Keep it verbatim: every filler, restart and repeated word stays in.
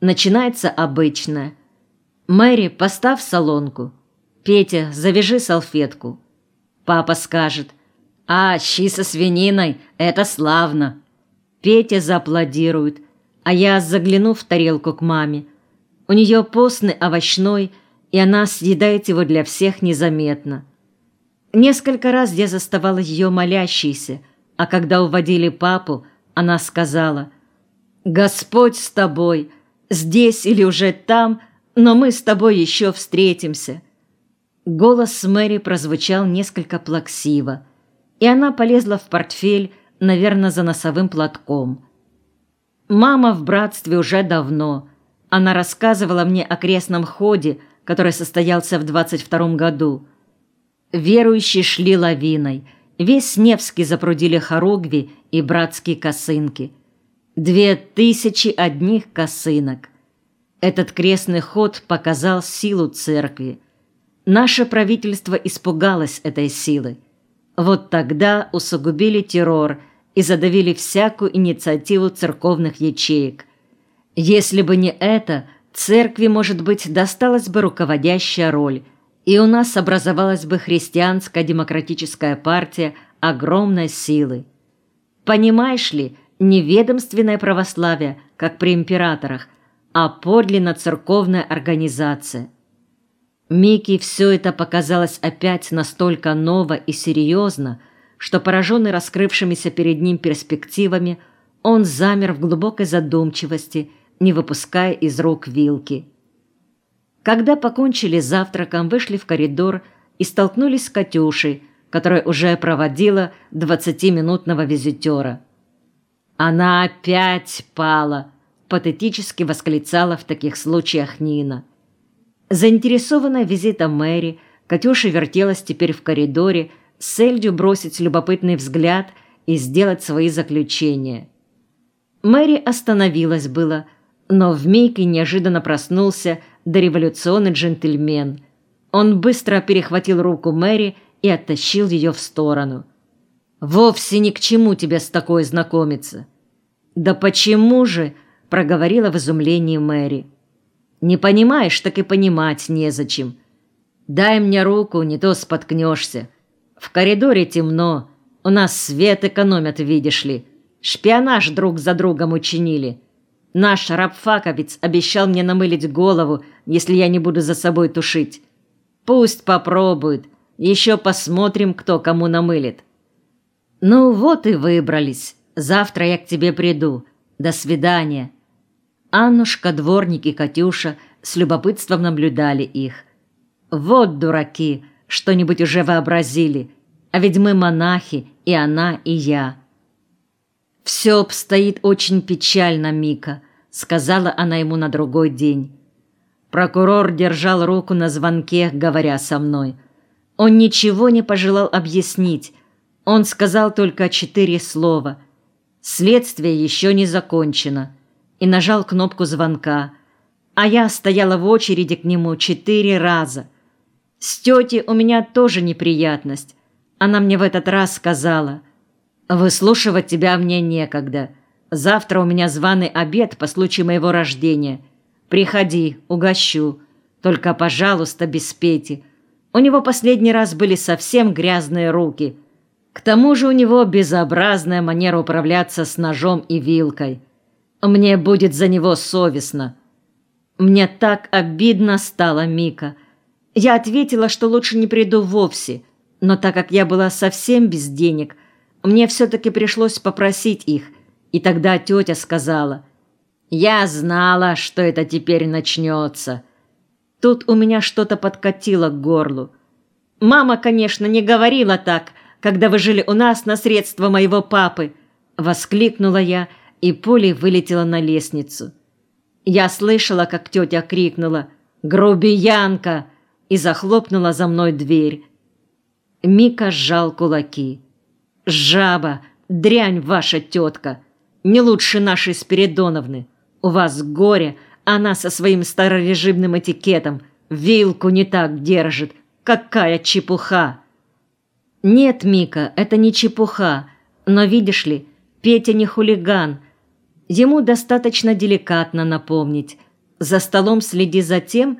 Начинается обычное. «Мэри, поставь солонку. Петя, завяжи салфетку». Папа скажет: «А, щи со свининой – это славно». Петя зааплодирует, а я загляну в тарелку к маме. У нее постный овощной, и она съедает его для всех незаметно. Несколько раз я заставала ее молящейся, а когда уводили папу, она сказала: «Господь с тобой, здесь или уже там, но мы с тобой еще встретимся». Голос Мэри прозвучал несколько плаксиво, и она полезла в портфель, наверное, за носовым платком. Мама в братстве уже давно. Она рассказывала мне о крестном ходе, который состоялся в двадцать втором году. Верующие шли лавиной. Весь Невский запрудили хоругви и братские косынки. Две тысячи одних косынок. Этот крестный ход показал силу церкви. Наше правительство испугалось этой силы. Вот тогда усугубили террор и задавили всякую инициативу церковных ячеек. Если бы не это, церкви, может быть, досталась бы руководящая роль, и у нас образовалась бы христианская демократическая партия огромной силы. Понимаешь ли, не ведомственное православие, как при императорах, а подлинно церковная организация. Мике все это показалось опять настолько ново и серьезно, что, пораженный раскрывшимися перед ним перспективами, он замер в глубокой задумчивости, не выпуская из рук вилки. Когда покончили завтраком, вышли в коридор и столкнулись с Катюшей, которая уже проводила двадцатиминутного визитера. «Она опять пала!» – патетически восклицала в таких случаях Нина. Заинтересованная визитом Мэри, Катюша вертелась теперь в коридоре с целью бросить любопытный взгляд и сделать свои заключения. Мэри остановилась было, но в Мике неожиданно проснулся дореволюционный джентльмен. Он быстро перехватил руку Мэри и оттащил ее в сторону. «Вовсе ни к чему тебе с такой знакомиться». «Да почему же?» – проговорила в изумлении Мэри. «Не понимаешь, так и понимать незачем. Дай мне руку, не то споткнешься. В коридоре темно, у нас свет экономят, видишь ли. Шпионаж друг за другом учинили. Наш рабфаковец обещал мне намылить голову, если я не буду за собой тушить. Пусть попробует, еще посмотрим, кто кому намылит». «Ну вот и выбрались. Завтра я к тебе приду. До свидания». Аннушка, дворник и Катюша с любопытством наблюдали их. «Вот дураки, что-нибудь уже вообразили. А ведь мы монахи, и она, и я». «Все обстоит очень печально, Мика», — сказала она ему на другой день. Прокурор держал руку на звонке, говоря со мной. Он ничего не пожелал объяснить. Он сказал только четыре слова. «Следствие еще не закончено», и нажал кнопку звонка, а я стояла в очереди к нему четыре раза. С тетей у меня тоже неприятность. Она мне в этот раз сказала: «Выслушивать тебя мне некогда. Завтра у меня званый обед по случаю моего рождения. Приходи, угощу. Только, пожалуйста, без Пети. У него последний раз были совсем грязные руки. К тому же у него безобразная манера управляться с ножом и вилкой. Мне будет за него совестно». Мне так обидно стало, Мика. Я ответила, что лучше не приду вовсе, но так как я была совсем без денег, мне все-таки пришлось попросить их, и тогда тетя сказала: «Я знала, что это теперь начнется». Тут у меня что-то подкатило к горлу. «Мама, конечно, не говорила так, когда вы жили у нас на средства моего папы», — воскликнула я, и пулей вылетела на лестницу. Я слышала, как тетя крикнула: «Грубиянка!» и захлопнула за мной дверь. Мика сжал кулаки. «Жаба, дрянь ваша тетка! Не лучше нашей Спиридоновны. У вас горе, она со своим старорежимным этикетом вилку не так держит. Какая чепуха!» «Нет, Мика, это не чепуха, но, видишь ли, Петя не хулиган. Ему достаточно деликатно напомнить. За столом следи за тем,